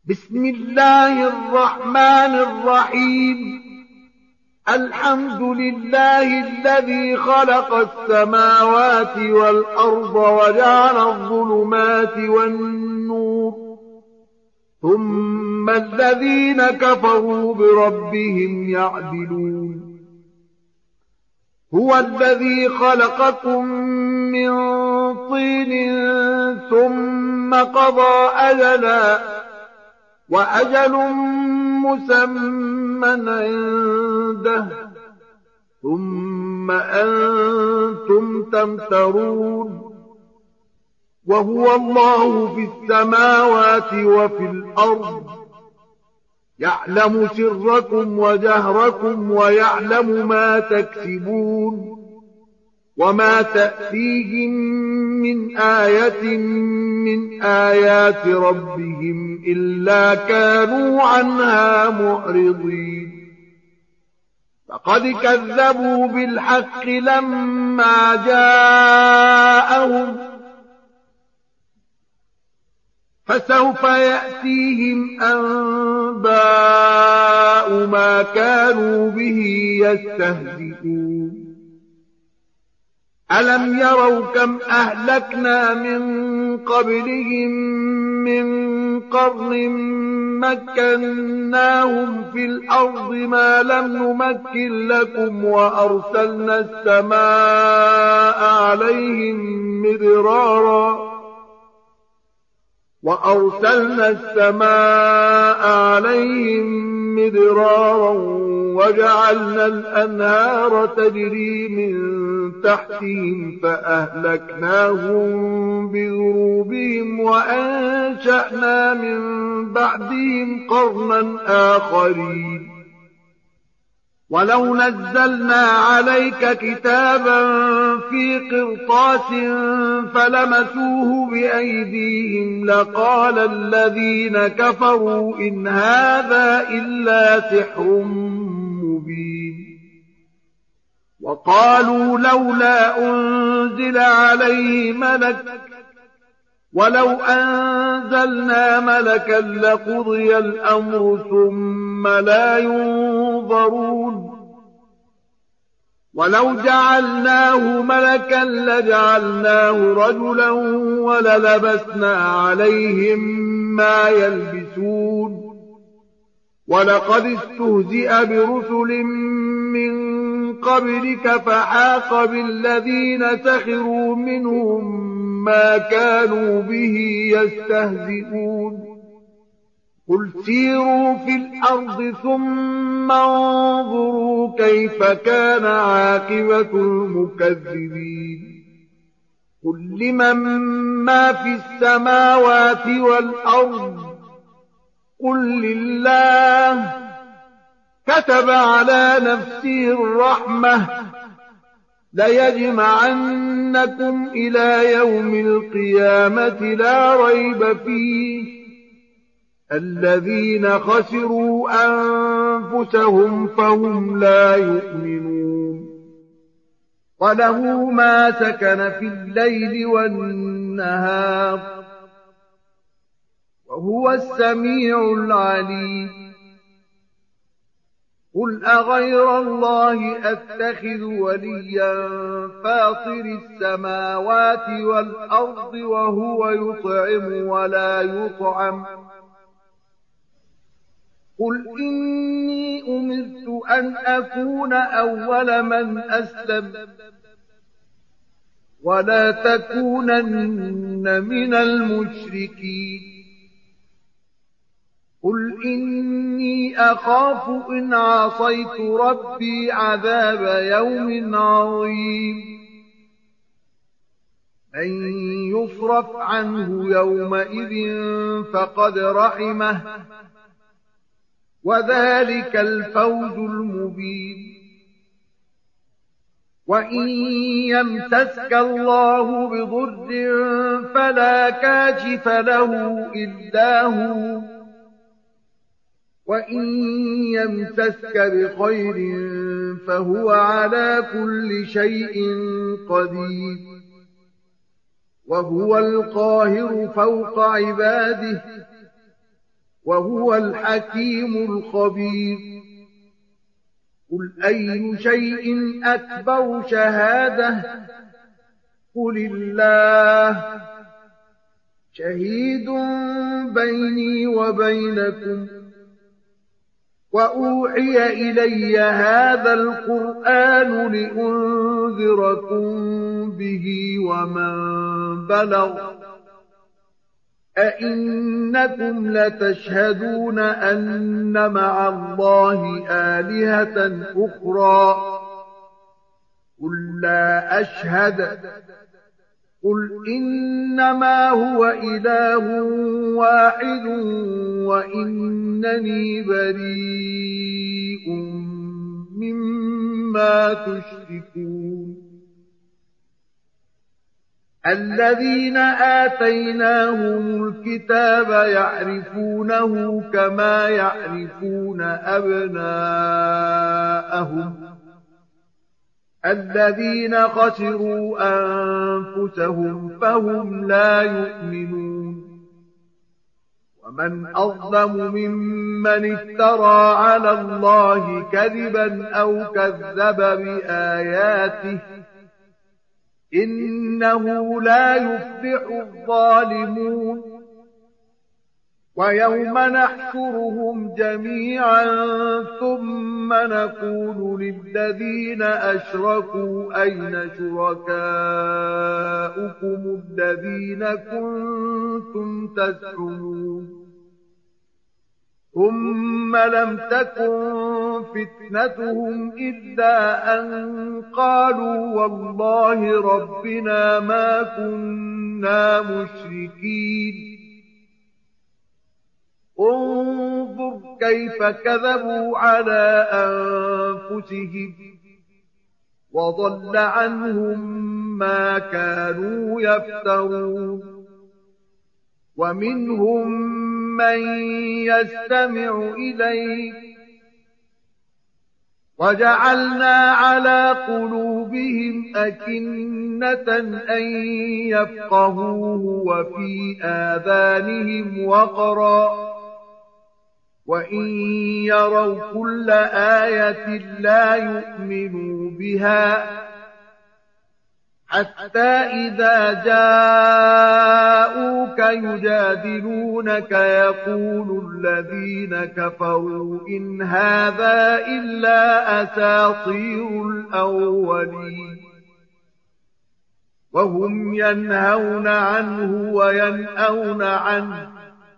بسم الله الرحمن الرحيم. الحمد لله الذي خلق السماوات والأرض وجعل الظلمات والنور، ثم الذين كفروا بربهم يعدلون. هو الذي خلقكم من طين ثم قضى أجلا، وأجل مسمى عنده، ثم أنتم تمترون. وهو الله في السماوات وفي الأرض، يعلم سركم وجهركم ويعلم ما تكسبون. وما تأتيهم من آية من آيات ربهم إلا كانوا عنها معرضين. فقد كذبوا بالحق لما جاءهم، فسوف يأتيهم أنباء ما كانوا به يستهزئون. ألم يروا كم أهلكنا من قبلهم من قرن مكناهم في الأرض ما لم نمكن لكم، وأرسلنا السماء عليهم مدرارا وجعلنا الأنهار تجري من تحتهم فأهلكناهم بذنوبهم وأنشأنا من بعدهم قرنا آخرين. ولو نزلنا عليك كتابا في قرطاس فلمسوه بأيديهم لقال الذين كفروا إن هذا إلا سحر مبين. وقالوا لولا أنزل عليه ملك، ولو أنزلنا ملكا لقضي الأمر ثم لا ينظرون. ولو جعلناه ملكا لجعلناه رجلا وللبسنا عليهم ما يلبسون. ولقد استهزئ برسل من قبلك فحاق بالذين سخروا منهم ما كانوا به يستهزئون. قل سيروا في الأرض ثم انظروا كيف كان عاقبة المكذبين. قل لمن ما في السماوات والأرض، قل لله. كتب على نفسه الرحمة ليجمعنكم إلى يوم القيامة لا ريب فيه. الذين خسروا أنفسهم فهم لا يؤمنون. وله ما سكن في الليل والنهار، وهو السميع العليم. قل أغير الله أتخذ وليا فاطر السماوات والأرض وهو يطعم ولا يطعم. قل إني أمرت أن أكون أول من أسلم ولا تكونن من المشركين. قل إني أخاف إن عصيت ربي عذاب يوم عظيم. من يصرف عنه يومئذ فقد رحمه، وذلك الفوز المبين. وإن يمسسك الله بضر فلا كاشف له إلا هو، وإن يمسسك بخير فهو على كل شيء قدير. وهو القاهر فوق عباده وهو الحكيم الخبير. قل أي شيء أكبر شهادة؟ قل الله شهيد بيني وبينكم. وأوحي إلي هذا القرآن لأنذركم به ومن بلغ. أئنكم لتشهدون أن مع الله آلهة أخرى؟ قل لا أشهد. قل إنما هو إله واحد وإنني بريء مما تشركون. الذين آتيناهم الكتاب يعرفونه كما يعرفون أبناءهم. الذين خسروا أنفسهم فهم لا يؤمنون. ومن أظلم ممن افترى على الله كذبا أو كذب بآياته إنه لا يفلح الظالمون. ويوم نحشرهم جميعا ثم نقول للذين أشركوا أين شركاؤكم الذين كنتم تزعمون. ثم لم تكن فتنتهم إلا أن قالوا والله ربنا ما كنا مشركين. انظر كيف كذبوا على أنفسهم وضل عنهم ما كانوا يفترون. ومنهم من يستمع إليك وجعلنا على قلوبهم أكنة أن يفقهوه وفي آذانهم وقرا وإن يروا كل آية لا يؤمنوا بها حتى إذا جاءوك يجادلونك يقول الذين كفروا إن هذا إلا أساطير الأولين. وهم ينهون عنه وينأون عنه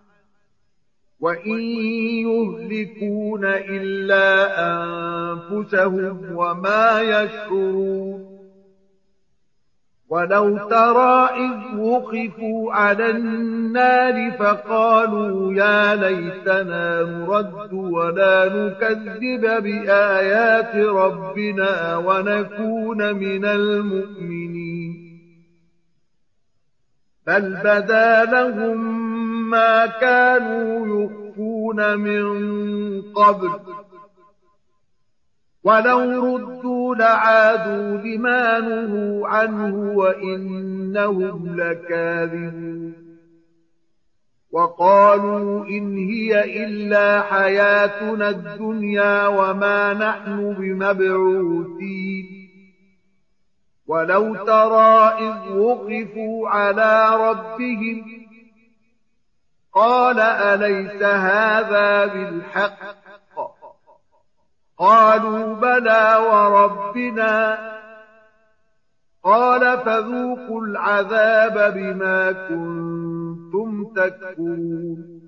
وإن يهلكون إلا أنفسهم وما يشعرون. ولو ترى إذ وقفوا على النار فقالوا يا ليتنا نرد ولا نكذب بآيات ربنا ونكون من المؤمنين. بل بدا لهم ما كانوا يخفون من قبل ولو ردوا لعادوا لما نهوا عنه وإنهم لكاذبون. وقالوا إن هي إلا حياتنا الدنيا وما نحن بمبعوثين. ولو ترى إذ وقفوا على ربهم قال أليس هذا بالحق؟ قالوا بلى وربنا. قال فذوقوا العذاب بما كنتم تكفرون.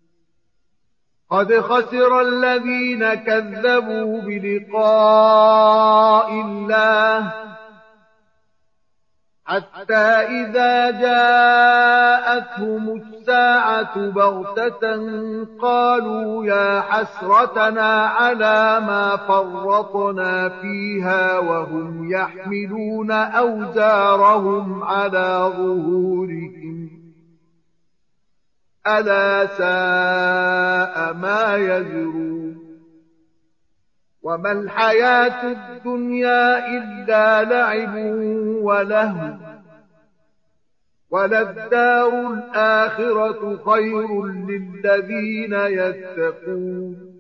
قد خسر الذين كذبوا بلقاء الله حتى إذا جاءتهم الساعة بغتة قالوا يا حسرتنا على ما فرطنا فيها وهم يحملون أوزارهم على ظهورهم ألا ساء ما يزرون. وما الحياة الدنيا إلا لعب ولهو وللدار الآخرة خير للذين يتقون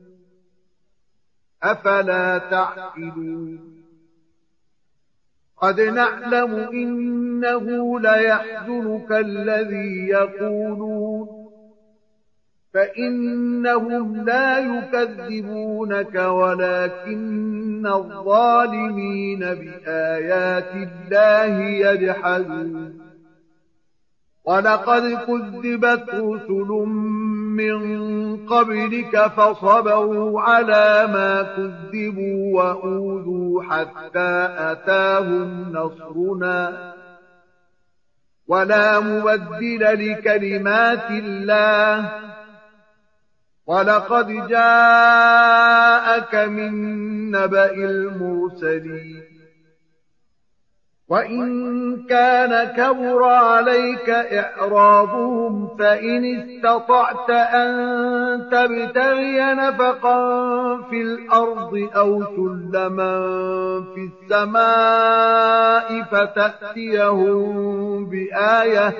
أفلا تعقلون قد نعلم إنه ليحزنك الذي يقولون فإنهم لا يكذبونك ولكن الظالمين بآيات الله يجحدون ولقد كذبت رسل من قبلك فصبروا على ما كذبوا وأوذوا حتى أتاهم نصرنا ولا مبدل لكلمات الله ولقد جاءك من نبأ المرسلين وإن كان كبر عليك إعراضهم فإن استطعت أن تبتغي نفقا في الأرض أو سلما في السماء فتأتيهم بآية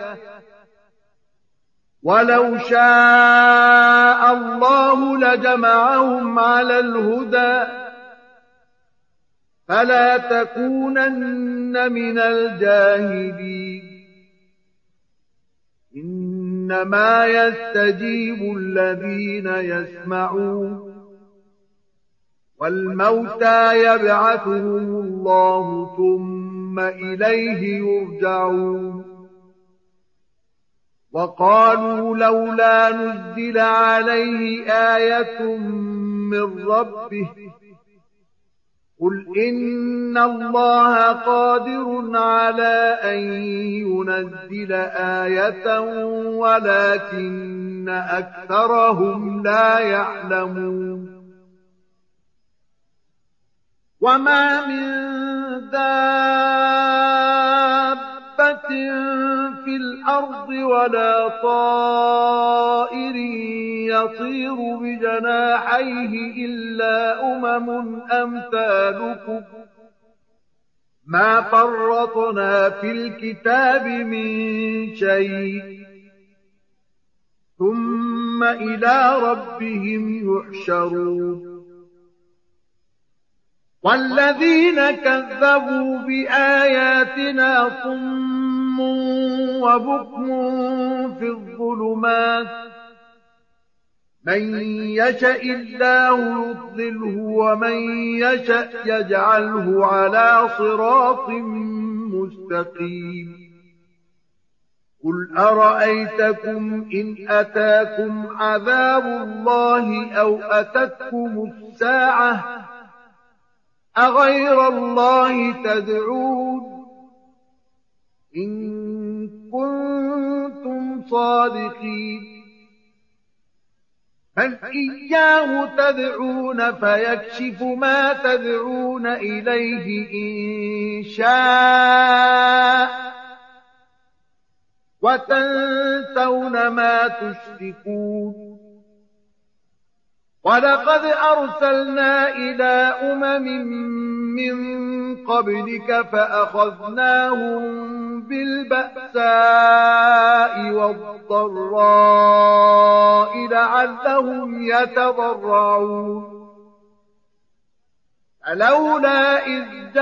ولو شاء الله لجمعهم على الهدى فلا تكونن من الجاهلين إنما يستجيب الذين يسمعون والموتى يبعثهم الله ثم إليه يرجعون وقالوا لولا نزل عليه آية من ربه قل إن الله قادر على أن ينزل آية ولكن أكثرهم لا يعلمون وما من دابة في الأرض ولا طائر يطير بجناحيه إلا أمثالكم ما فرطنا في الكتاب من شيء ثم إلى ربهم يحشرون والذين كذبوا بآياتنا صم وبكم في الظلمات من يشاء الله يضلله ومن يشاء يجعله على صراط مستقيم قل أرأيتكم إن أتاكم عذاب الله أو أتتكم الساعة أغير الله تدعون إن كنتم صادقين بل إياه تدعون فيكشف ما تدعون إليه إن شاء وتنسون ما تشركون ولقد أرسلنا إلى من قبلك فأخذناهم بالبأساء والضراء لعلهم يتضرعون فلولا إذ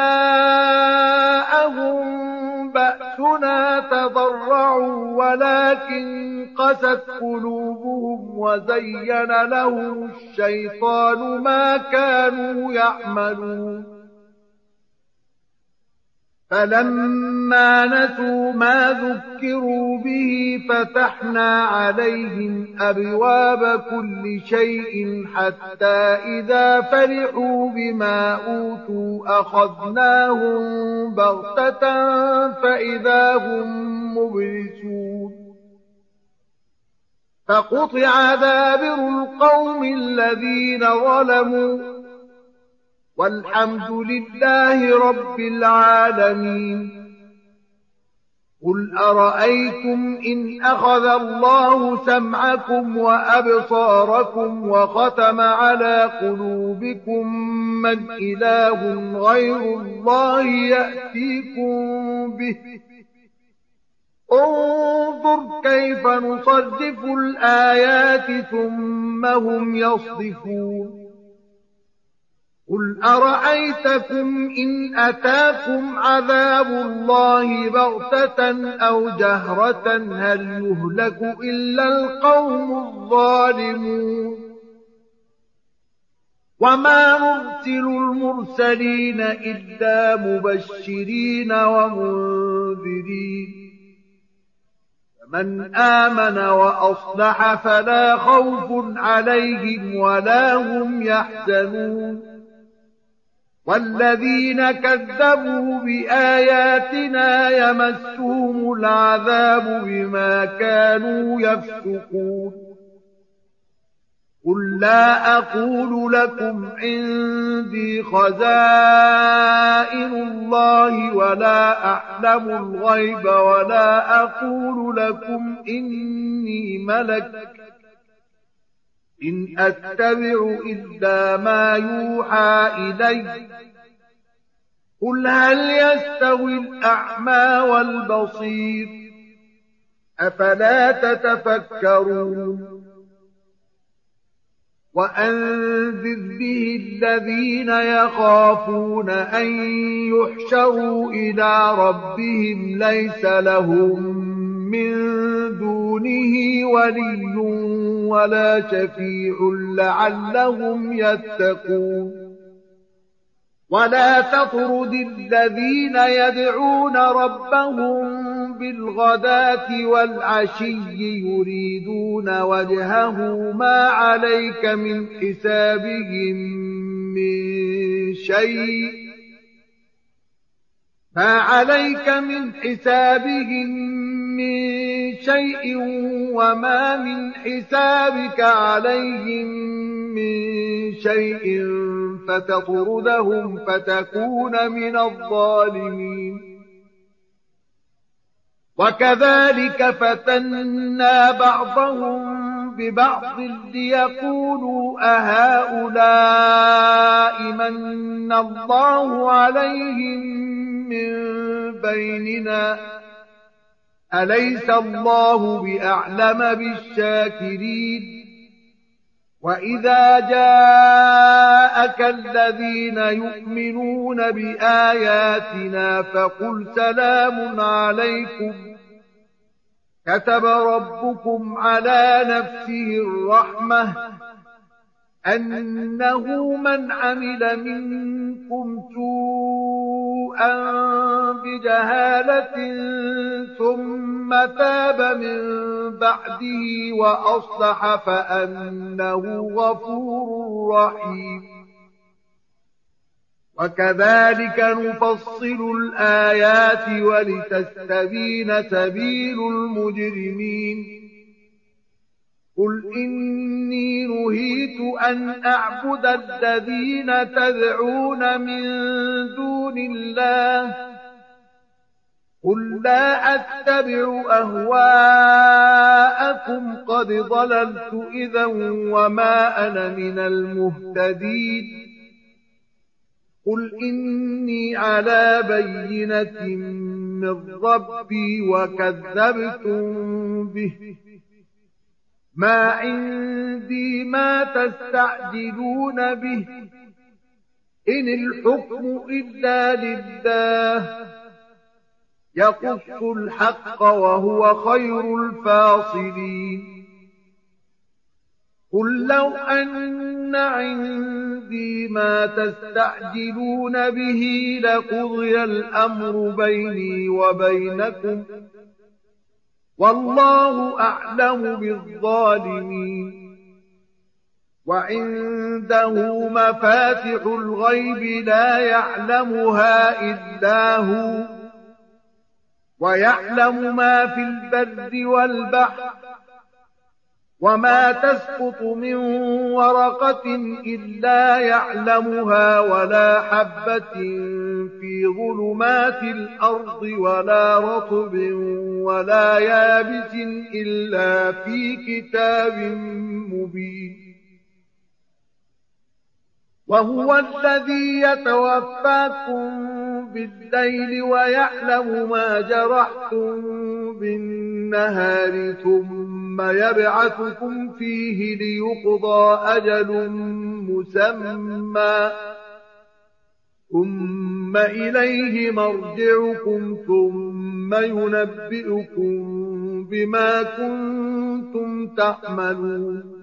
جاءهم بأسنا تضرعوا ولكن قست قلوبهم وزين لهم الشيطان ما كانوا يعملون فلما نسوا ما ذكروا به فتحنا عليهم أبواب كل شيء حتى إذا فرحوا بما أوتوا أخذناهم بغتة فإذا هم مبلسون فقطع دابر القوم الذين ظلموا والحمد لله رب العالمين قل أرأيتم إن أخذ الله سمعكم وأبصاركم وختم على قلوبكم من إله غير الله يأتيكم به انظر كيف نصرف الآيات ثم هم يصدفون قل أرأيتكم إن أتاكم عذاب الله بغتة أو جهرة هل يهلك إلا القوم الظالمون وما نرسل المرسلين إلا مبشرين ومنذرين فمن آمن وأصلح فلا خوف عليهم ولا هم يحزنون والذين كذبوا بآياتنا يمسهم العذاب بما كانوا يفسقون قل لا أقول لكم عندي خزائن الله ولا أعلم الغيب ولا أقول لكم إني ملك إن أتبع إلا ما يوحى إلي قل هل يستوي الأعمى والبصير أفلا تتفكرون وأنذر به الذين يخافون أن يحشروا إلى ربهم ليس لهم من دونه ولي ولا شفيع لعلهم يتقون ولا تطرد الذين يدعون ربهم بالغداة والعشي يريدون وجهه ما عليك من حسابهم من شيء وما من حسابك عليهم من شيء فتطردهم فتكون من الظالمين وكذلك فتنا بعضهم ببعض ليقولوا أهؤلاء من الله عليهم من بيننا أليس الله بأعلم بالشاكرين وإذا جاءك الذين يؤمنون بآياتنا فقل سلام عليكم كتب ربكم على نفسه الرحمة أنه من عمل منكم سوءا بجهالة ثم تاب من بعده وأصلح فأنه غفور رحيم وكذلك نفصل الآيات ولتستبين سبيل المجرمين قل إني نهيت أن أعبد الذين تدعون من دون الله قل لا أتبع أهواءكم قد ضللت إذا وما أنا من المهتدين قل إني على بينة من ربي وكذبتم به ما عندي ما تستعجلون به إن الحكم إلا لله يقص الحق وهو خير الفاصلين قل لو أن عندي ما تستعجلون به لقضي الأمر بيني وبينكم والله أعلم بالظالمين وعنده مفاتح الغيب لا يعلمها إلا هو ويعلم ما في البر والبحر وما تسقط من ورقة إلا يعلمها ولا حبة في ظلمات الأرض ولا رطب ولا يابس إلا في كتاب مبين وهو الذي يتوفاكم بالليل ويعلم ما جرحتم بالنهار ثم يبعثكم فيه ليقضى أجل مسمى ثم إليه مرجعكم ثم ينبئكم بما كنتم تعملون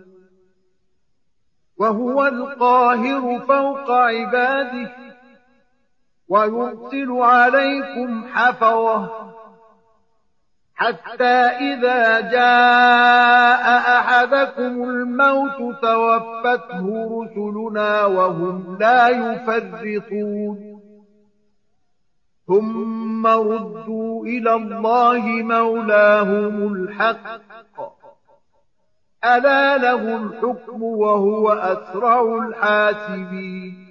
وهو القاهر فوق عباده ويرسل عليكم حفظة حتى إذا جاء أحدكم الموت توفته رسلنا وهم لا يفرطون ثم ردوا إلى الله مولاهم الحق ألا له الحكم وهو أسرع الحاسبين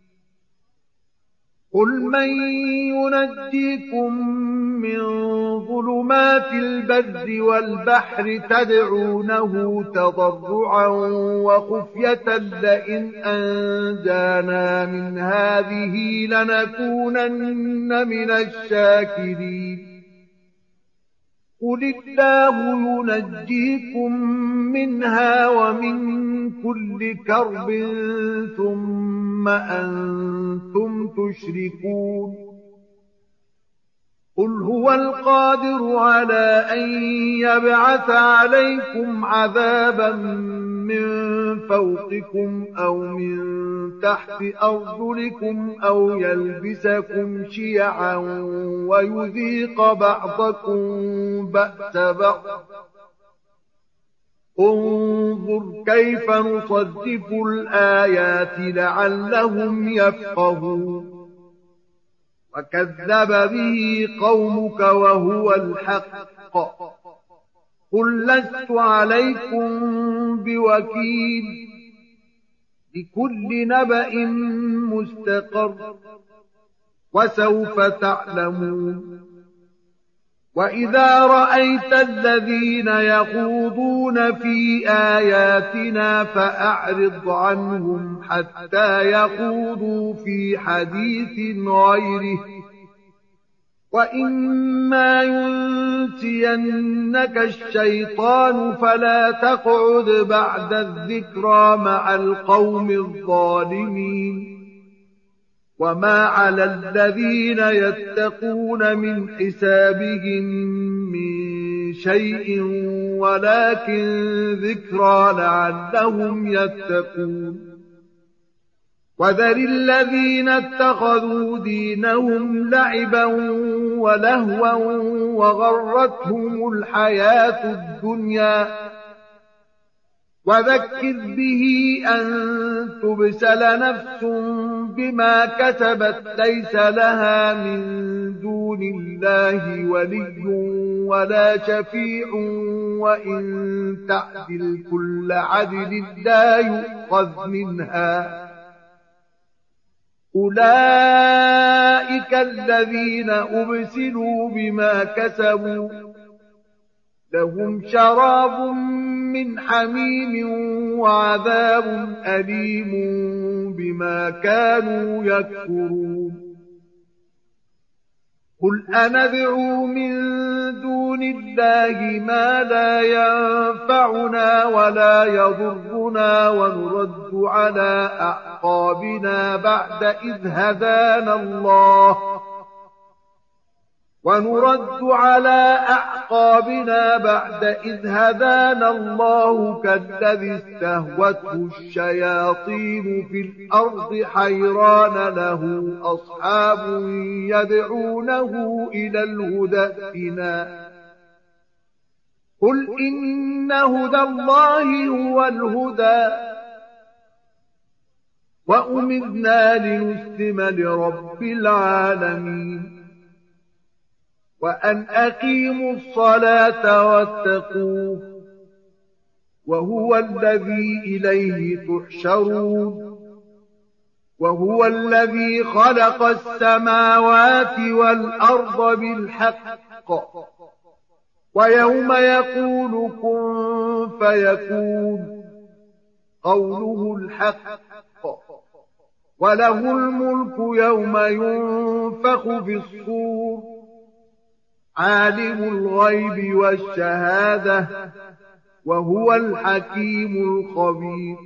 قل من ينجيكم من ظلمات البر والبحر تدعونه تضرعا وخفية لئن أنجانا من هذه لنكونن من الشاكرين قل الله ينجيكم منها ومن كل كرب ثم أنتم تشركون قل هو القادر على أن يبعث عليكم عذابا من فوقكم أو من تحت أرجلكم أو يلبسكم شيعا ويذيق بعضكم بأس بعض انظر كيف نصرف الآيات لعلهم يفقهون وكذب به قومك وهو الحق قل لست عليكم بوكيل لكل نبأ مستقر وسوف تعلمون وإذا رأيت الذين يخوضون في آياتنا فأعرض عنهم حتى يخوضوا في حديث غيره وإما ينسينك الشيطان فلا تقعد بعد الذكرى مع القوم الظالمين وما على الذين يتقون من حسابهم من شيء ولكن ذكرى لعلهم يتقون وذر الذين اتخذوا دينهم لعبا ولهوا وغرتهم الحياة الدنيا وذكر به أن تبسل نفس بما كسبت ليس لها من دون الله ولي ولا شفيع وإن تعدل كل عدل لا يؤخذ منها أولئك الذين أبسلوا بما كسبوا لهم شراب من حميم وعذاب أليم بما كانوا يكفرون قل أندعو من دون الله ما لا ينفعنا ولا يضرنا ونرد على أعقابنا بعد إذ هدانا الله كالذي استهوته الشياطين في الأرض حيران له أصحاب يدعونه إلى الهدى ائتنا قل إن هدى الله هو الهدى وأمرنا لنسلم لرب العالمين وأن أقيموا الصلاة واتقوه وهو الذي إليه تحشرون وهو الذي خلق السماوات والأرض بالحق ويوم يقول كن فيكون قوله الحق وله الملك يوم ينفخ في الصور عالم الغيب والشهادة وهو الحكيم الخبير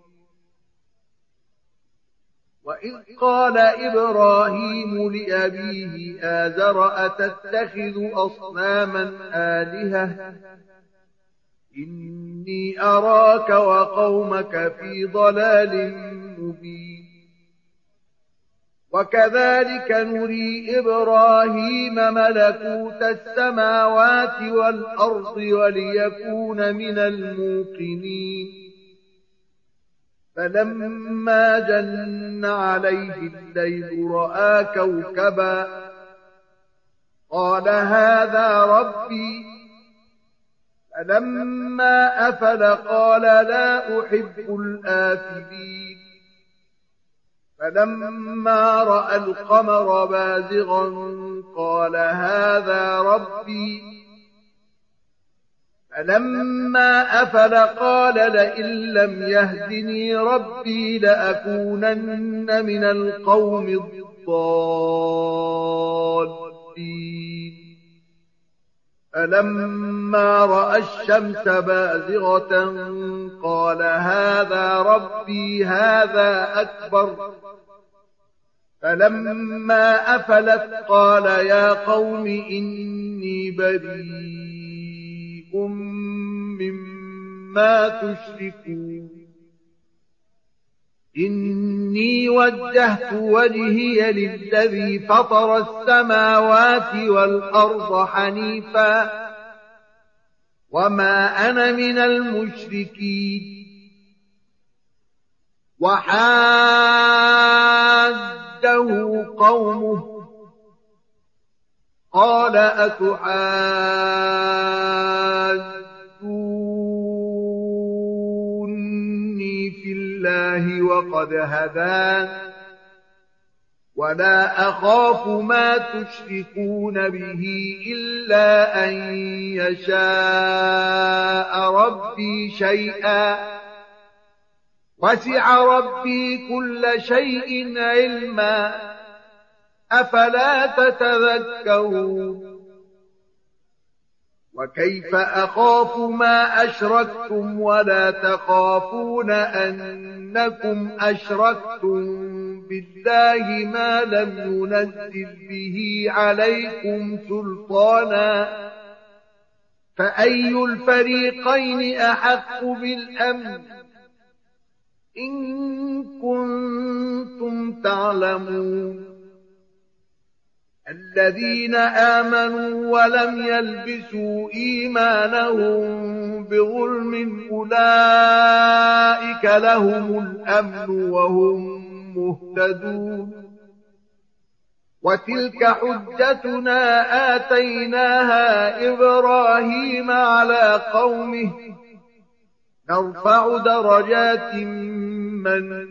وإذ قال إبراهيم لأبيه آزر أتتخذ أصناما آلهة إني أراك وقومك في ضلال مبين وكذلك نري إبراهيم ملكوت السماوات والأرض وليكون من الموقنين فلما جن عليه الليل رأى كوكبا قال هذا ربي فلما أفل قال لا أحب الآفلين فلما رأى القمر بازغا قال هذا ربي فلما أفل قال لئن لم يهدني ربي لأكونن من القوم الضالين فلما رأى الشمس بازغة قال هذا ربي هذا أكبر فلما أفلت قال يا قوم إني بريء مما تشركون إني وجهت وجهي للذي فطر السماوات والأرض حنيفا وما أنا من المشركين وحاجه قومه قال أتحاجوني في الله وقد هدان ولا أخاف ما تشركون به إلا أن يشاء ربي شيئا وسع ربي كل شيء علما أفلا تتذكرون وكيف أخاف ما أشركتم ولا تخافون أنكم أشركتم بالله ما لم ينزل به عليكم سلطانا فأي الفريقين أحق بالأمن إن كنتم تعلمون الذين آمنوا ولم يلبسوا إيمانهم بظلم أولئك لهم الأمن وهم مهتدون وتلك حجتنا آتيناها إبراهيم على قومه نرفع درجات من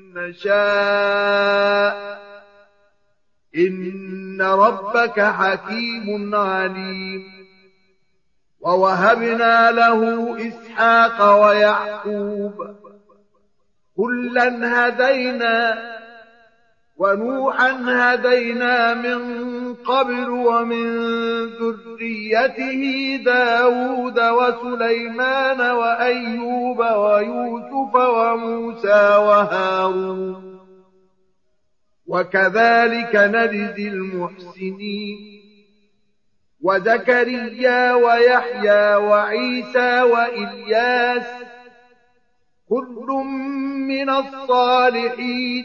نشاء إن ربك حكيم عليم ووهبنا له إسحاق ويعقوب كلا هدينا ونوحا هدينا من قبل ومن ذريته داود وسليمان وأيوب ويوسف وموسى وهارون وكذلك نجزي المحسنين وزكريا ويحيى وعيسى وإلياس كل من الصالحين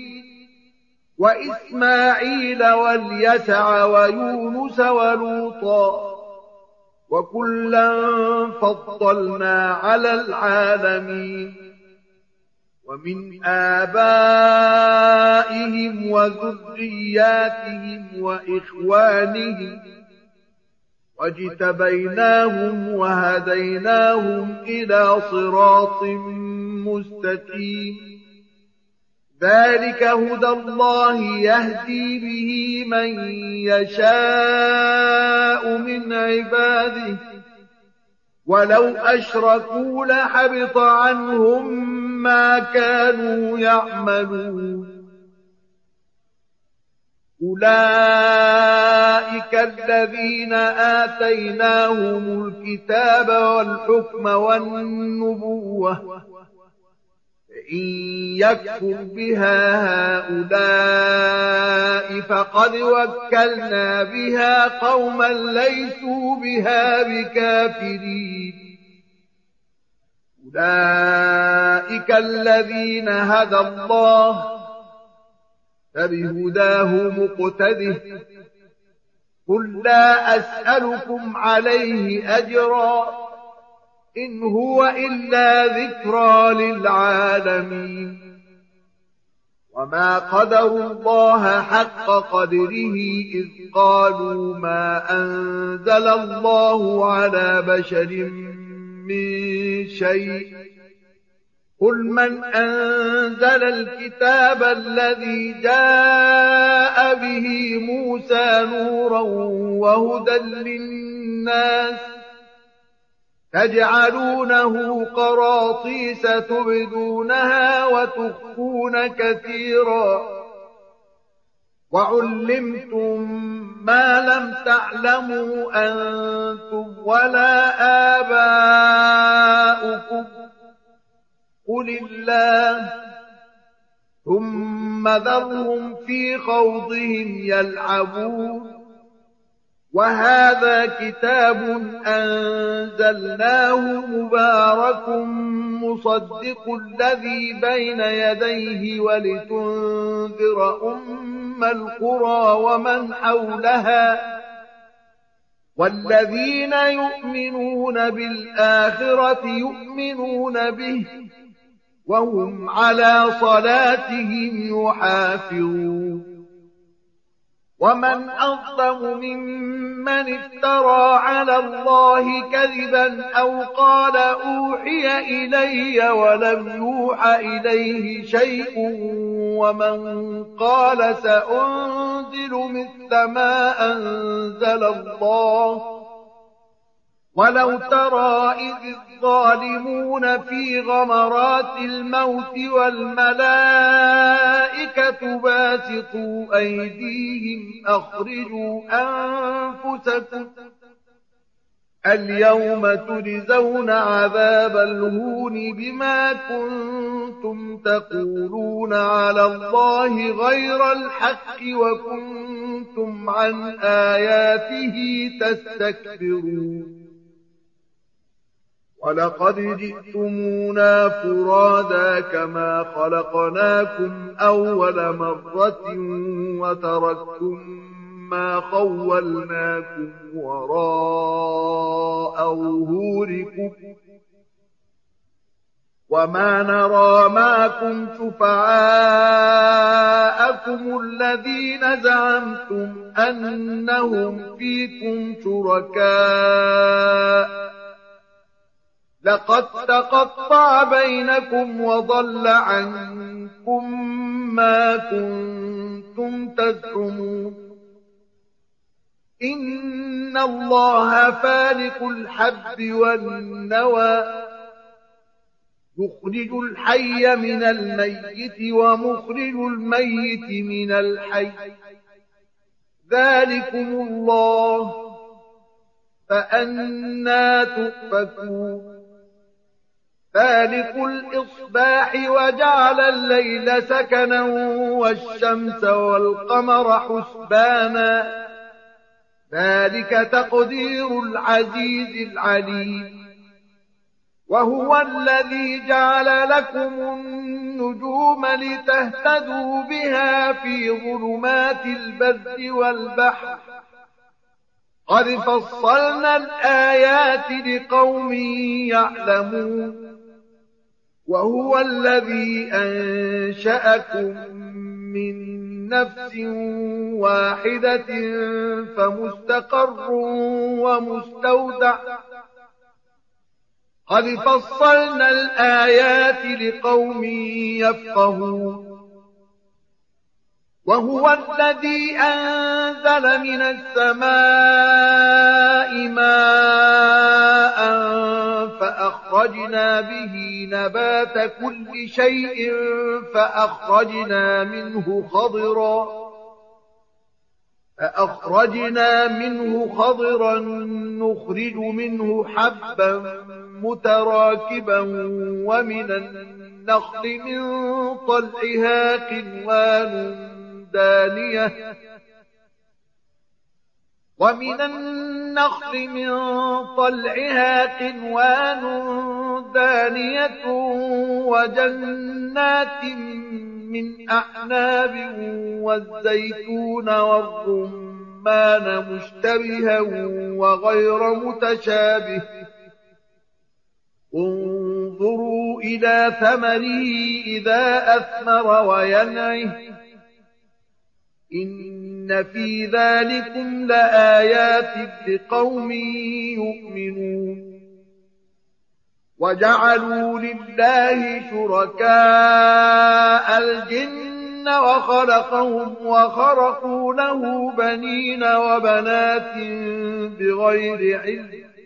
وإسماعيل واليسع ويونس ولوطا وكلا فضلنا على العالمين ومن آبائهم وذرياتهم وإخوانهم واجتبيناهم وهديناهم إلى صراط مستقيم ذلك هدى الله يهدي به من يشاء من عباده ولو أشركوا لحبط عنهم ما كانوا يعملون أولئك الذين آتيناهم الكتاب والحكم والنبوة فإن يكفر بها هؤلاء فقد وكلنا بها قوما ليسوا بها بكافرين أولئك الذين هدى الله فبهداه مقتده قل لا أسألكم عليه أجرا إن هو إلا ذكرى للعالمين وما قدروا الله حق قدره إذ قالوا ما أنزل الله على بشر من شيء قل من أنزل الكتاب الذي جاء به موسى نورا وهدى للناس تجعلونه قراطيس تبدونها وتخفون كثيرا وعلمتم ما لم تعلموا أنتم ولا آباؤكم قل الله ثم ذرهم في خوضهم يلعبون وهذا كتاب أنزلناه مبارك مصدق الذي بين يديه ولتنذر أم القرى ومن حولها والذين يؤمنون بالآخرة يؤمنون به وهم على صلاتهم يحافظون ومن أظلم ممن افترى على الله كذبا أو قال أوحي إلي ولم يوحى إليه شيء ومن قال سأنزل مثل ما أنزل الله ولو ترى إذ الظالمون في غمرات الموت والملائكة باسطوا أيديهم أخرجوا أنفسكم اليوم تجزون عذاب الهون بما كنتم تقولون على الله غير الحق وكنتم عن آياته تستكبرون ولقد جئتمونا فرادا كما خلقناكم أول مرة وتركتم ما خولناكم وراء ظهوركم وما نرى معكم شفعاءكم الذين زعمتم أنهم فيكم شركاء لقد تقطع بينكم وضل عنكم ما كنتم تزعمون إن الله فالق الحب والنوى يخرج الحي من الميت ومخرج الميت من الحي ذلكم الله فأنى تؤفكون فالق الإصباح وجعل الليل سكنا والشمس والقمر حسبانا ذلك تقدير العزيز العليم وهو الذي جعل لكم النجوم لتهتدوا بها في ظلمات البر والبحر قد فصلنا الآيات لقوم يعلمون وهو الذي أنشأكم من نفس واحدة فمستقر ومستودع قد فصلنا الآيات لقوم يفقهون وهو الذي أنزل من السماء ماء فأخرجنا به نبات كل شيء فأخرجنا منه خضرا فأخرجنا منه خضرا نخرج منه حبا متراكبا ومن النخل من طلعها قنوان دانية وجنات من أعناب والزيتون والرمان مشتبها وغير متشابه انظروا إلى ثمره إذا أثمر وينعه إن في ذلكم لآيات لقوم يؤمنون وجعلوا لله شركاء الجن وخلقهم وخرقوا له بنين وبنات بغير علم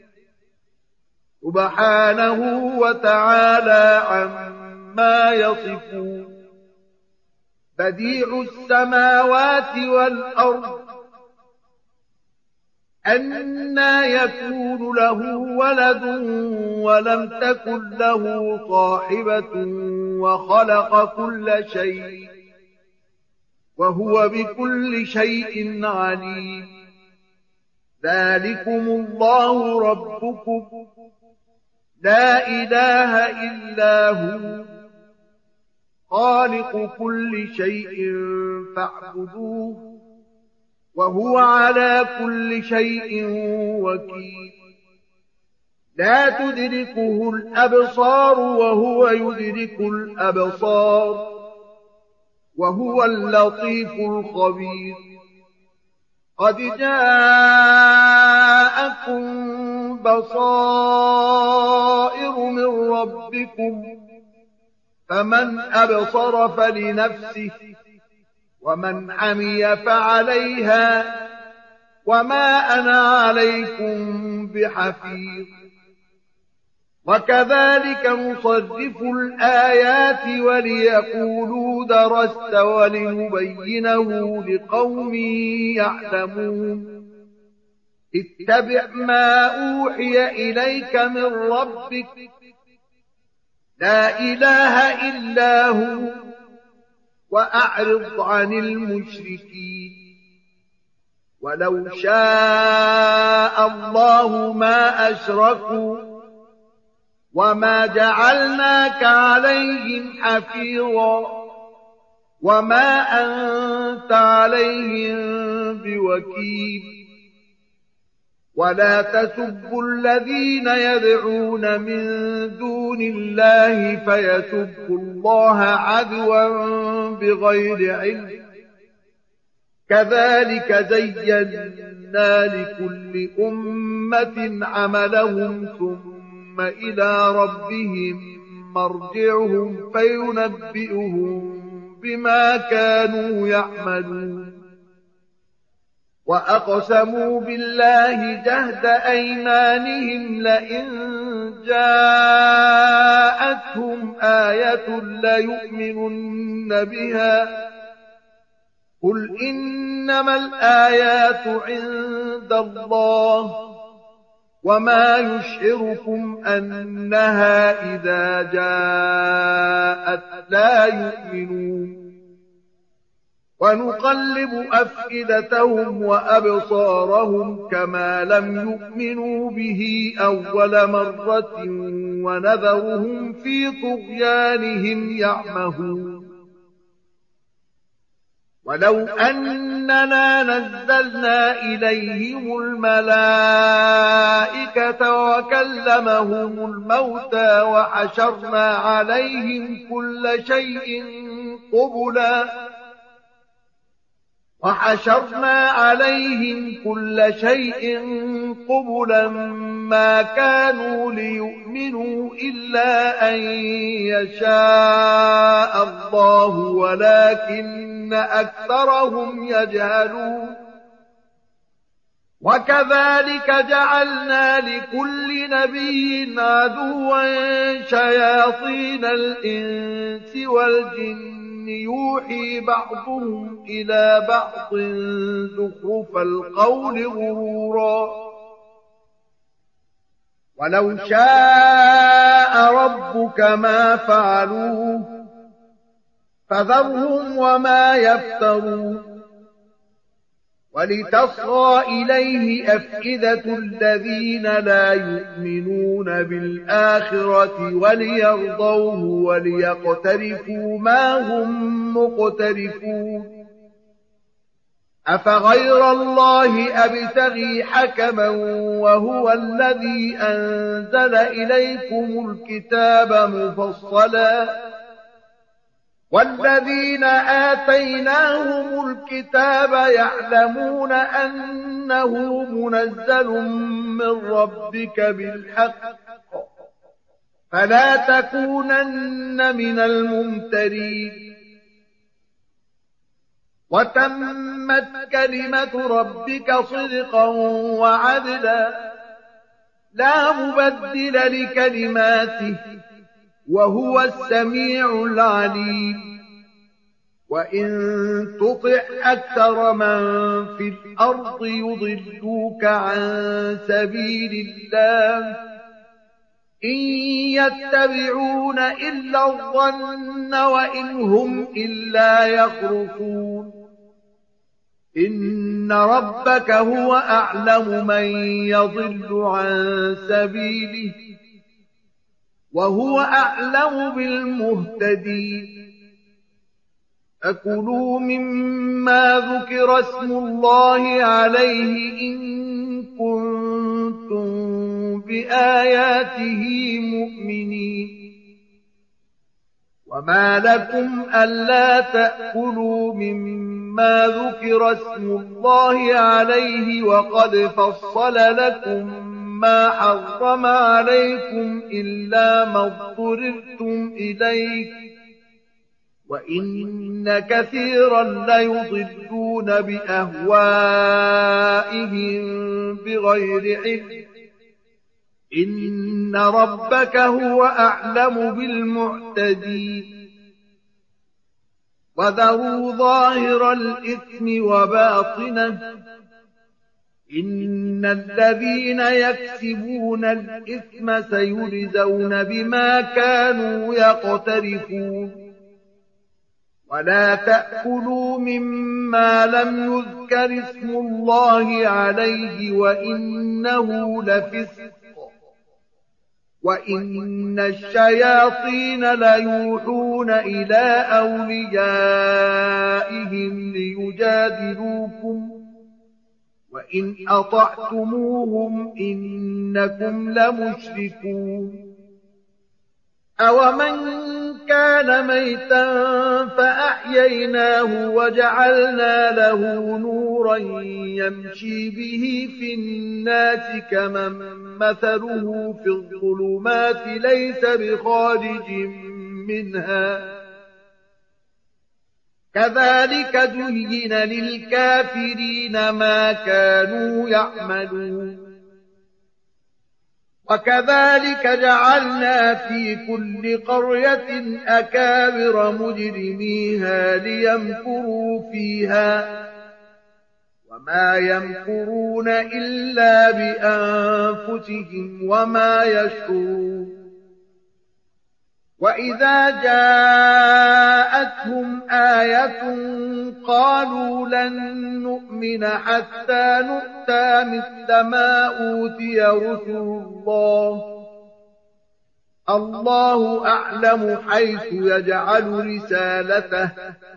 سبحانه وتعالى عما يصفون بديع السماوات والأرض أنى يكون له ولد ولم تكن له صاحبة وخلق كل شيء وهو بكل شيء عليم ذلكم الله ربكم لا إله إلا هو خالق كل شيء فاعبدوه وهو على كل شيء وكيل لا تدركه الأبصار وهو يدرك الأبصار وهو اللطيف الخبير قد جاءكم بصائر من ربكم فمن أبصر فلنفسه ومن عمي فعليها وما أنا عليكم بحفيظ وكذلك نصرف الآيات وليقولوا درست ولنبينه لقوم يعلمون اتبع ما أوحي إليك من ربك لا إله إلا هو وأعرض عن المشركين ولو شاء الله ما أشركوا وما جعلناك عليهم حفيظا وما أنت عليهم بوكيل ولا تسبوا الذين يدعون من دون الله فيسبوا الله عدوا بغير علم كذلك زينا لكل أمة عملهم ثم إلى ربهم مرجعهم فينبئهم بما كانوا يعملون وأقسموا بالله جهد أيمانهم لئن جاءتهم آية ليؤمنن بها قل إنما الآيات عند الله وما يشعركم أنها إذا جاءت لا يؤمنون ونقلب أفئدتهم وأبصارهم كما لم يؤمنوا به أول مرة ونذرهم في طغيانهم يعمهون ولو أننا نزلنا إليهم الملائكة وكلمهم الموتى وحشرنا عليهم كل شيء قبلا ما كانوا ليؤمنوا إلا أن يشاء الله ولكن أكثرهم يجهلون وكذلك جعلنا لكل نبي عدوا شياطين الإنس والجن يوحي بعضهم إلى بعض زخرف القول غرورا ولو شاء ربك ما فعلوه فذرهم وما يفترون ولتصغى إليه أفئدة الذين لا يؤمنون بالآخرة وليرضوه وليقترفوا ما هم مقترفون أفغير الله أبتغي حكما وهو الذي أنزل إليكم الكتاب مفصلا والذين آتيناهم الكتاب يعلمون أنه منزل من ربك بالحق فلا تكونن من الممترين وتمت كلمة ربك صدقا وعدلا لا مبدل لكلماته وهو السميع العليم وإن تطع أكثر من في الأرض يضلوك عن سبيل الله إن يتبعون إلا الظن وإن هم إلا يخرصون إن ربك هو أعلم من يضل عن سبيله وهو أعلم بالمهتدين أكلوا مما ذكر اسم الله عليه إن كنتم بآياته مؤمنين وما لكم ألا تأكلوا مما ذكر اسم الله عليه وقد فصل لكم ما حرم عليكم إلا ما اضطررتم إليه وإن كثيرا ليضلون بأهوائهم بغير علم إن ربك هو أعلم بالمعتدين وذروا ظاهر الإثم وباطنه إن الذين يكسبون الإثم سيجزون بما كانوا يقترفون ولا تأكلوا مما لم يذكر اسم الله عليه وإنه لفسق وإن الشياطين ليوحون إلى أوليائهم ليجادلوكم وإن أطعتموهم إنكم لمشركون أومن كان ميتا فأحييناه وجعلنا له نورا يمشي به في الناس كمن مثله في الظلمات ليس بخارج منها كذلك زين للكافرين ما كانوا يعملون وكذلك جعلنا في كل قرية أكابر مجرميها ليمكروا فيها وما يمكرون إلا بأنفسهم وما يشعرون وإذا جاءتهم آية قالوا لن نؤمن حتى نؤتى مثل ما أوتي رسل الله أعلم حيث يجعل رسالته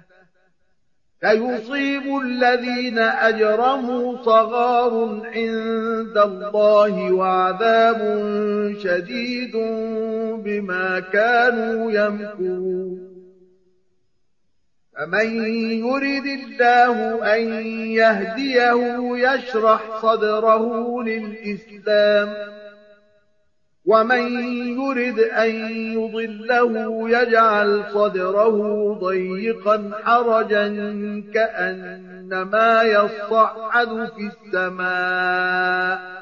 فيصيب الذين أجرموا صغار عند الله وعذاب شديد بما كانوا يمكرون فمن يرد الله أن يهديه يشرح صدره للإسلام ومن يرد أن يضله يجعل صدره ضيقا حرجا كأنما يصعد في السماء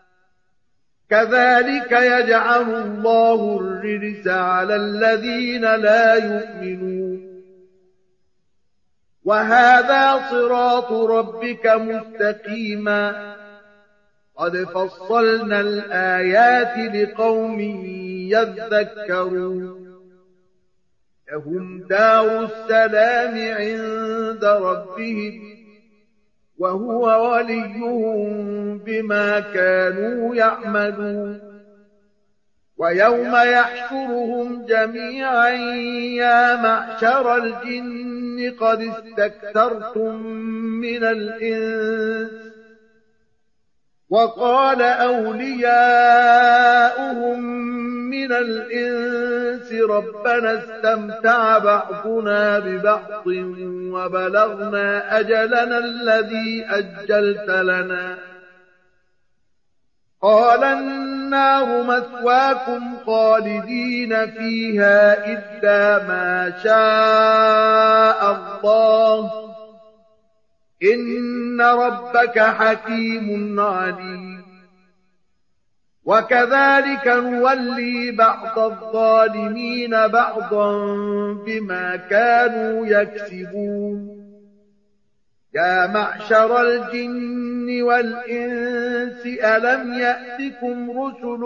كذلك يجعل الله الرجس على الذين لا يؤمنون وهذا صراط ربك مستقيما قد فصلنا الآيات لقوم يذكرون لهم دار السلام عند ربهم وهو وليهم بما كانوا يعملون ويوم يحشرهم جميعا يا معشر الجن قد استكثرتم من الإنس وقال أولياؤهم من الإنس ربنا استمتع بعضنا ببعض وبلغنا أجلنا الذي أجلت لنا قال النار مثواكم خالدين فيها إلا ما شاء الله إن ربك حكيم عليم وكذلك نولي بعض الظالمين بعضا بما كانوا يكسبون يا معشر الجن والإنس ألم يأتكم رسل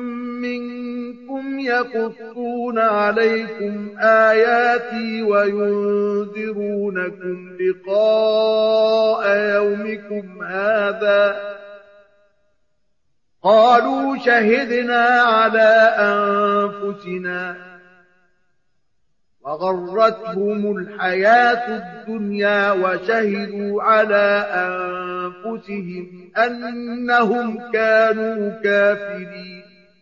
منكم يقصون عليكم آياتي وينذرونكم لقاء يومكم هذا قالوا شهدنا على أنفسنا وغرتهم الحياة الدنيا وشهدوا على أنفسهم أنهم كانوا كافرين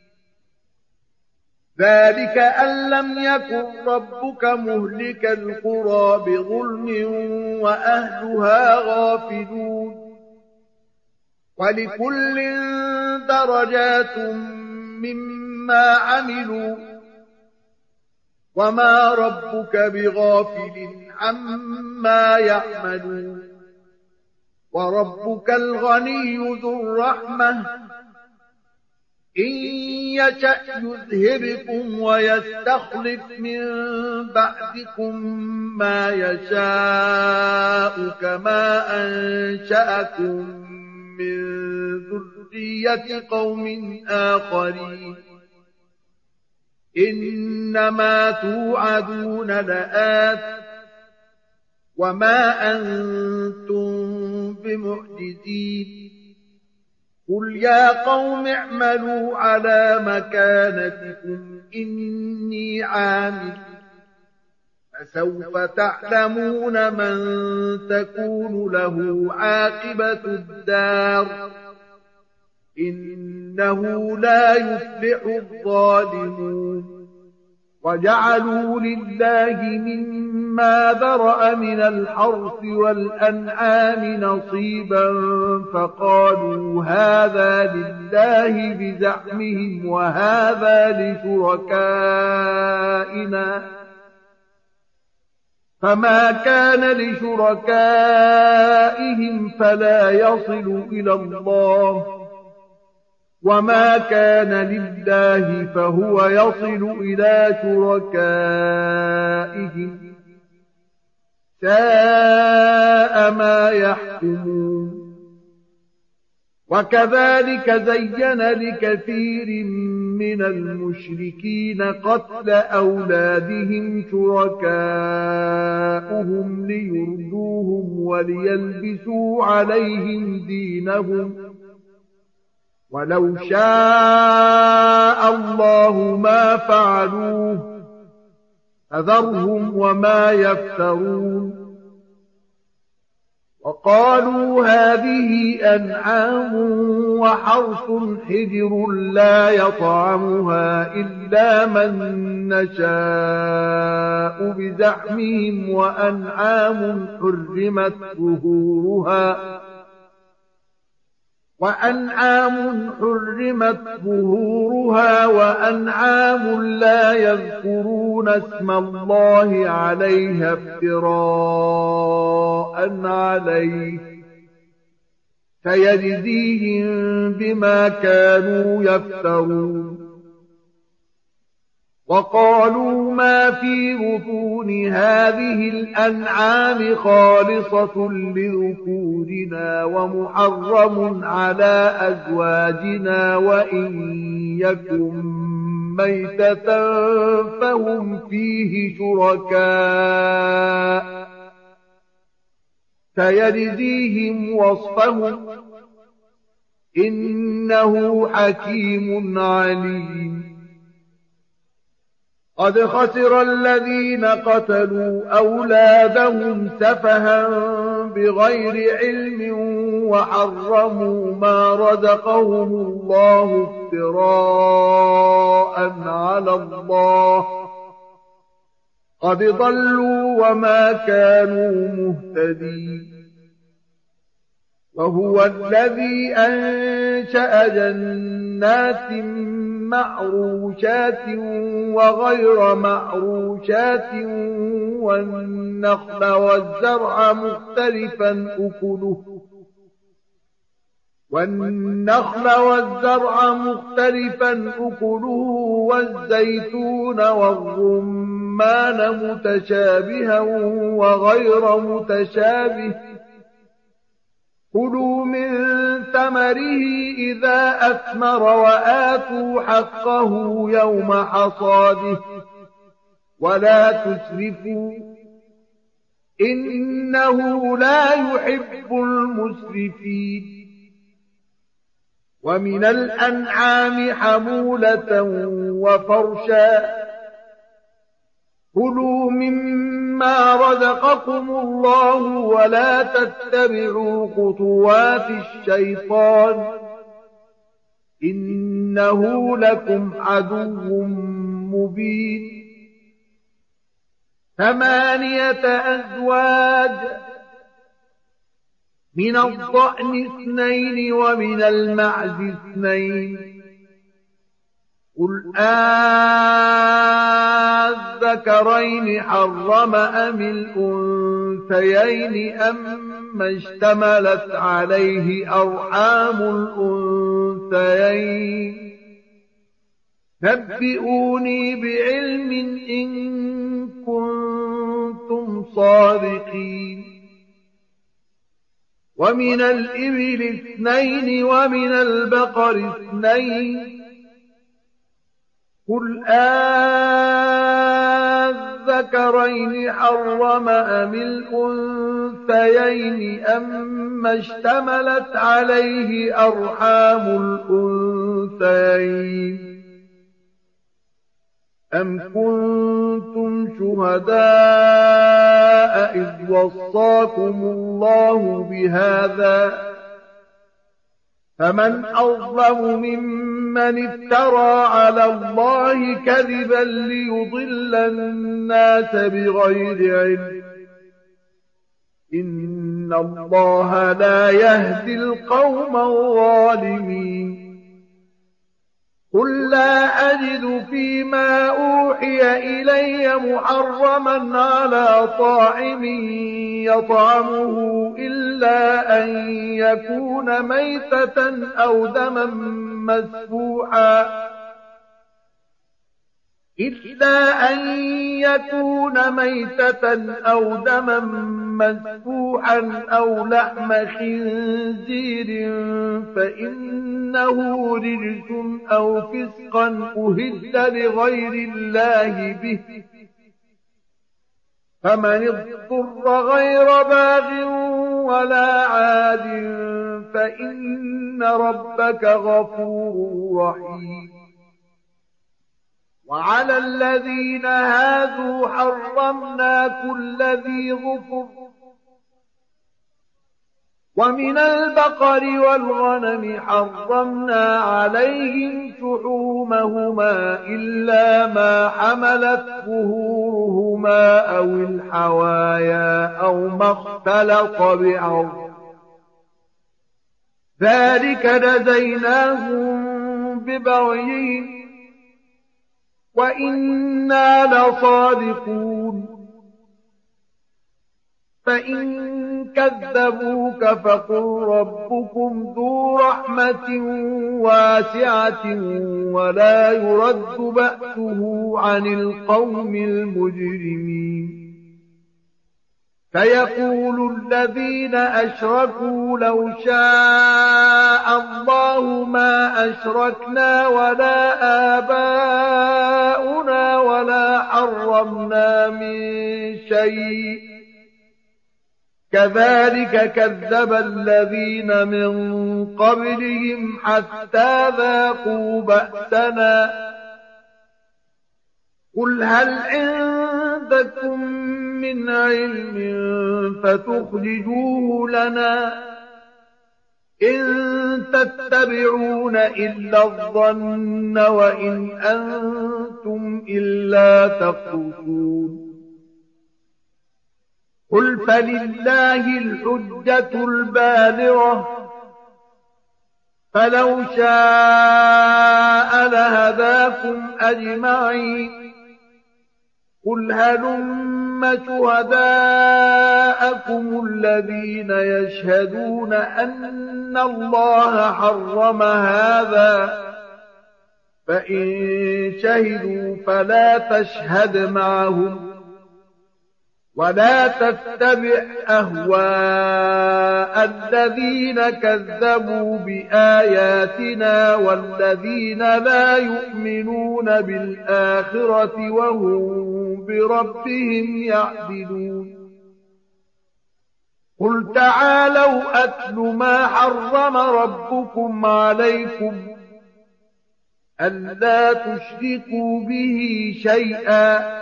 ذلك أن لم يكن ربك مهلك القرى بظلم وأهلها غافلون ولكل درجات مما عملوا وما ربك بغافل عما يعملون وربك الغني ذو الرحمة إن يشأ يذهبكم ويستخلف من بعدكم ما يشاء كما أنشأكم من ذرية قوم آخرين إنما توعدون لآت وما أنتم بمعجزين قل يا قوم اعملوا على مكانتكم إني عامل فسوف تعلمون من تكون له عاقبة الدار إنه لا يفلح الظالمون وجعلوا لله مما ذرأ من الحرث والأنعام نصيبا فقالوا هذا لله بزعمهم وهذا لشركائنا فما كان لشركائهم فلا يصل إلى الله وما كان لله فهو يصل إلى شركائهم ساء ما يحكمون وكذلك زين لكثير من المشركين قتل أولادهم شركاؤهم ليردوهم وليلبسوا عليهم دينهم ولو شاء الله ما فعلوه فذرهم وما يفترون وقالوا هذه أنعام وحرث حجر لا يطعمها إلا من نشاء بزعمهم وأنعام حرمت ظهورها وأنعام لا يذكرون اسم الله عليها افتراء عليه سيجزيهم بما كانوا يفترون وقالوا ما في بطون هذه الأنعام خالصة لذكورنا ومحرم على أزواجنا وإن يكن ميتة فهم فيه شركاء سيجزيهم وصفهم إنه حكيم عليم. قد خسر الذين قتلوا أولادهم سفها بغير علم وحرموا ما رزقهم الله افتراء على الله قد ضلوا وما كانوا مهتدين. وهو الذي أنشأ جنات معروشات وغير معروشات والنخل والزرع مختلفا أكله والزيتون والرمان متشابها وغير متشابه كلوا من ثمره إذا أثمر وآتوا حقه يوم حصاده ولا تسرفوا إنه لا يحب المسرفين. ومن الأنعام حمولة وفرشا كلوا مما رزقكم الله ولا تتبعوا خطوات الشيطان إنه لكم عدو مبين. 8 أزواج من الضأن 2 ومن المعز 2 قل الذكرين حرم أم الأنثيين أما اشتملت عليه أرحام الأنثيين نبئوني بعلم إن كنتم صادقين. ومن الإبل 2 ومن البقر 2 قل الذكرين حرم أم الأنثيين أما اشتملت عليه أرحام الأنثيين أم كنتم شهداء إذ وصاكم الله بهذا فمن أظلم ممن افترى على الله كذبا ليضل الناس بغير علم إن الله لا يهدي القوم الظالمين. قل لا أجد فيما أوحي إلي محرما على طاعم يطعمه إلا أن يكون ميتة أو دما مسفوحا أو لحم خنزير فإنه رجس أو فسقا أهل لغير الله به فمن اضطر غير باغ ولا عاد فإن ربك غفور رحيم. وعلى الذين هادوا حرمنا كل ذي ظفر ومن البقر والغنم حرمنا عليهم شحومهما إلا ما حملت ظهورهما أو الحوايا أو ما اختلط بعظم ذلك جزيناهم ببغيهم وإنا لصادقون. فإن كذبوك فقل ربكم ذو رحمة واسعة ولا يرد بأسه عن القوم المجرمين. فيقول الذين أشركوا لو شاء الله ما أشركنا ولا آباؤنا ولا حرمنا من شيء كذلك كذب الذين من قبلهم حتى ذاقوا بأسنا. قل هل عندكم من علم فتخرجوه لنا إن تتبعون إلا الظن وإن أنتم إلا تخرصون. قل فلله الحجة البالغة فلو شاء لهداكم أجمعين. قل هلم شهداءكم الذين يشهدون أن الله حرم هذا فإن شهدوا فلا تشهد معهم ولا تتبع أهواء الذين كذبوا بآياتنا والذين لا يؤمنون بالآخرة وهم بربهم يعدلون. قل تعالوا أتل ما حرم ربكم عليكم ألا تشركوا به شيئا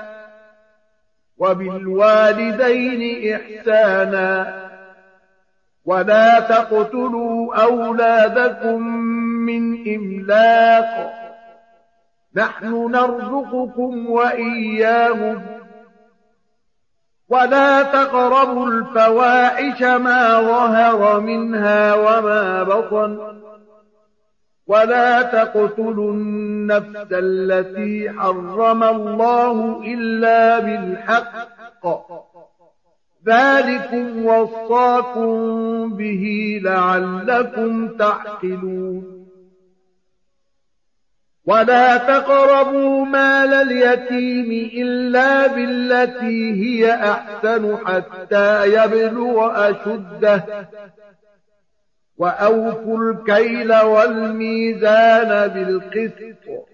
وبالوالدين إحسانا ولا تقتلوا أولادكم من إملاق نحن نرزقكم وإياهم ولا تقربوا الفواحش ما ظهر منها وما بطن ولا تقتلوا النفس التي حرم الله إلا بالحق ذلكم وصاكم به لعلكم تعقلون. ولا تقربوا مال اليتيم إلا بالتي هي أحسن حتى يبلغ أشده وأوفوا الكيل والميزان بالقسط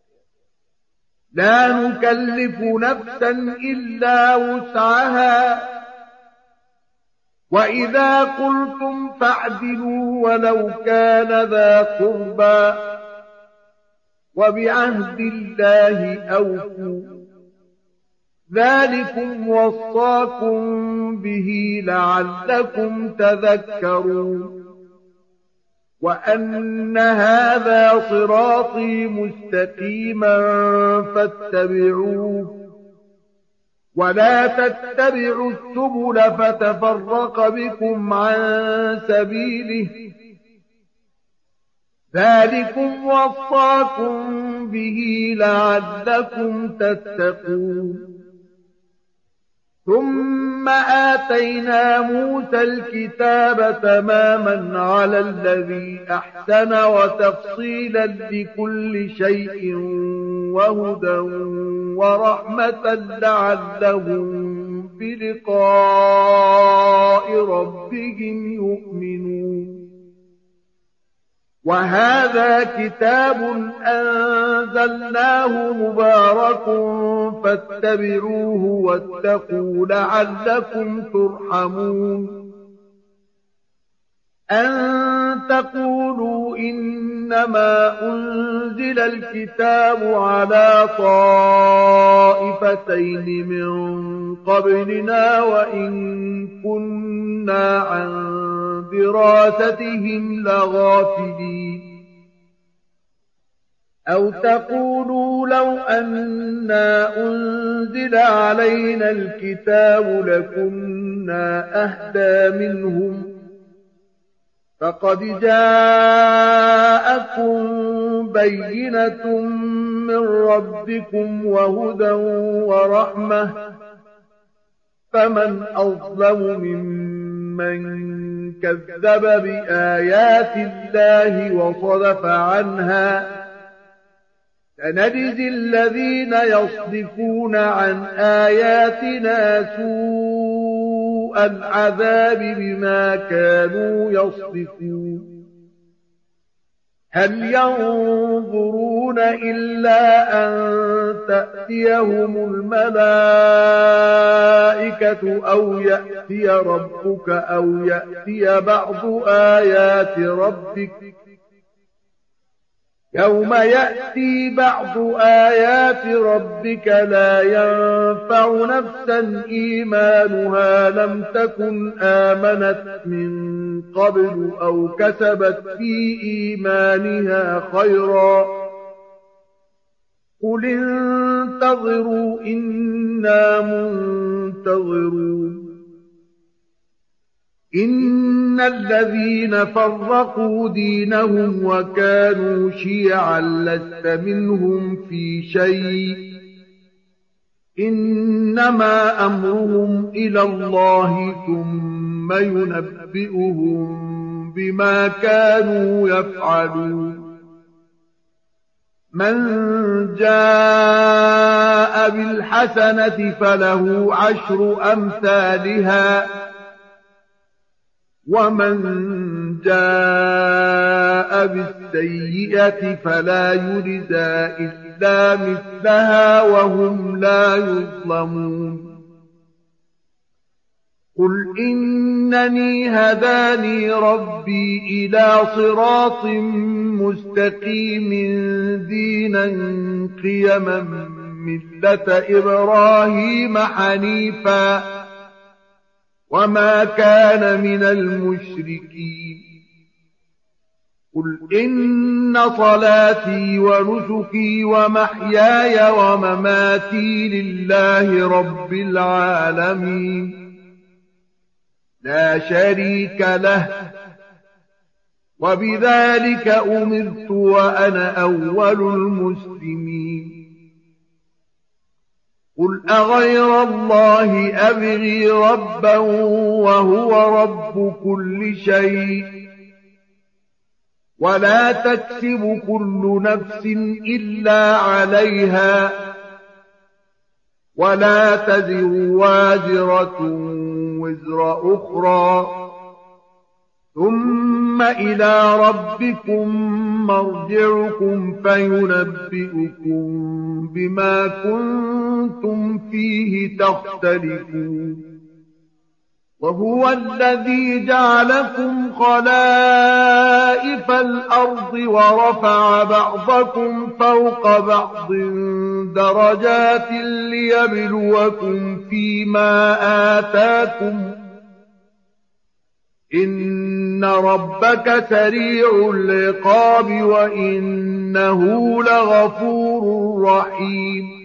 لا نكلف نفسا إلا وسعها وإذا قلتم فاعدلوا ولو كان ذا قربى وبعهد الله أوفوا ذلكم وصاكم به لعلكم تذكرون. وأن هذا صراطي مستقيما فاتبعوه ولا تتبعوا السبل فتفرق بكم عن سبيله ذلكم وصاكم به لعلكم تتقون. ثم آتينا موسى الكتاب تماما على الذي أحسن وتفصيلا لكل شيء وهدى ورحمة لعلهم بلقاء ربهم يؤمنون. وهذا كتاب أنزلناه مبارك فاتبعوه واتقوا لعلكم ترحمون. أن تقولوا إنما أنزل الكتاب على طائفتين من قبلنا وإن كنا عن دراستهم لغافلين. أو تقولوا لو أنا أنزل علينا الكتاب لكنا أهدى منهم فقد جاءكم بينة من ربكم وهدى ورحمة فمن أظلم ممن كذب بآيات الله وصدف عنها سنجزي الذين يصدفون عن آياتنا سوء العذاب بما كانوا يصدفون هل ينظرون إلا أن تأتيهم الملائكة أو يأتي ربك أو يأتي بعض آيات ربك يوم يأتي بعض آيات ربك لا ينفع نفسا إيمانها لم تكن آمنت من قبل أو كسبت في إيمانها خيرا قل انتظروا إنا منتظرون إن الذين فرقوا دينهم وكانوا شيعا لست منهم في شيء إنما أمرهم إلى الله ثم ينبئهم بما كانوا يفعلون من جاء بالحسنة فله عشر أمثالها ومن جاء بالسيئة فلا يجزى إلا مثلها وهم لا يظلمون قل إنني هداني ربي إلى صراط مستقيم دينا قيما ملة إبراهيم حنيفا وما كان من المشركين قل إن صلاتي ونسكي ومحياي ومماتي لله رب العالمين لا شريك له وبذلك أمرت وأنا أول المسلمين قل أغير الله أبغي ربا وهو رب كل شيء ولا تكسب كل نفس إلا عليها ولا تزر وازرة وزر أخرى ثم إلى ربكم مرجعكم فينبئكم بما كنتم فيه تختلفون وهو الذي جعلكم خلائف الأرض ورفع بعضكم فوق بعض درجات ليبلوكم فيما آتاكم إن ربك سريع العقاب وإنه لغفور رحيم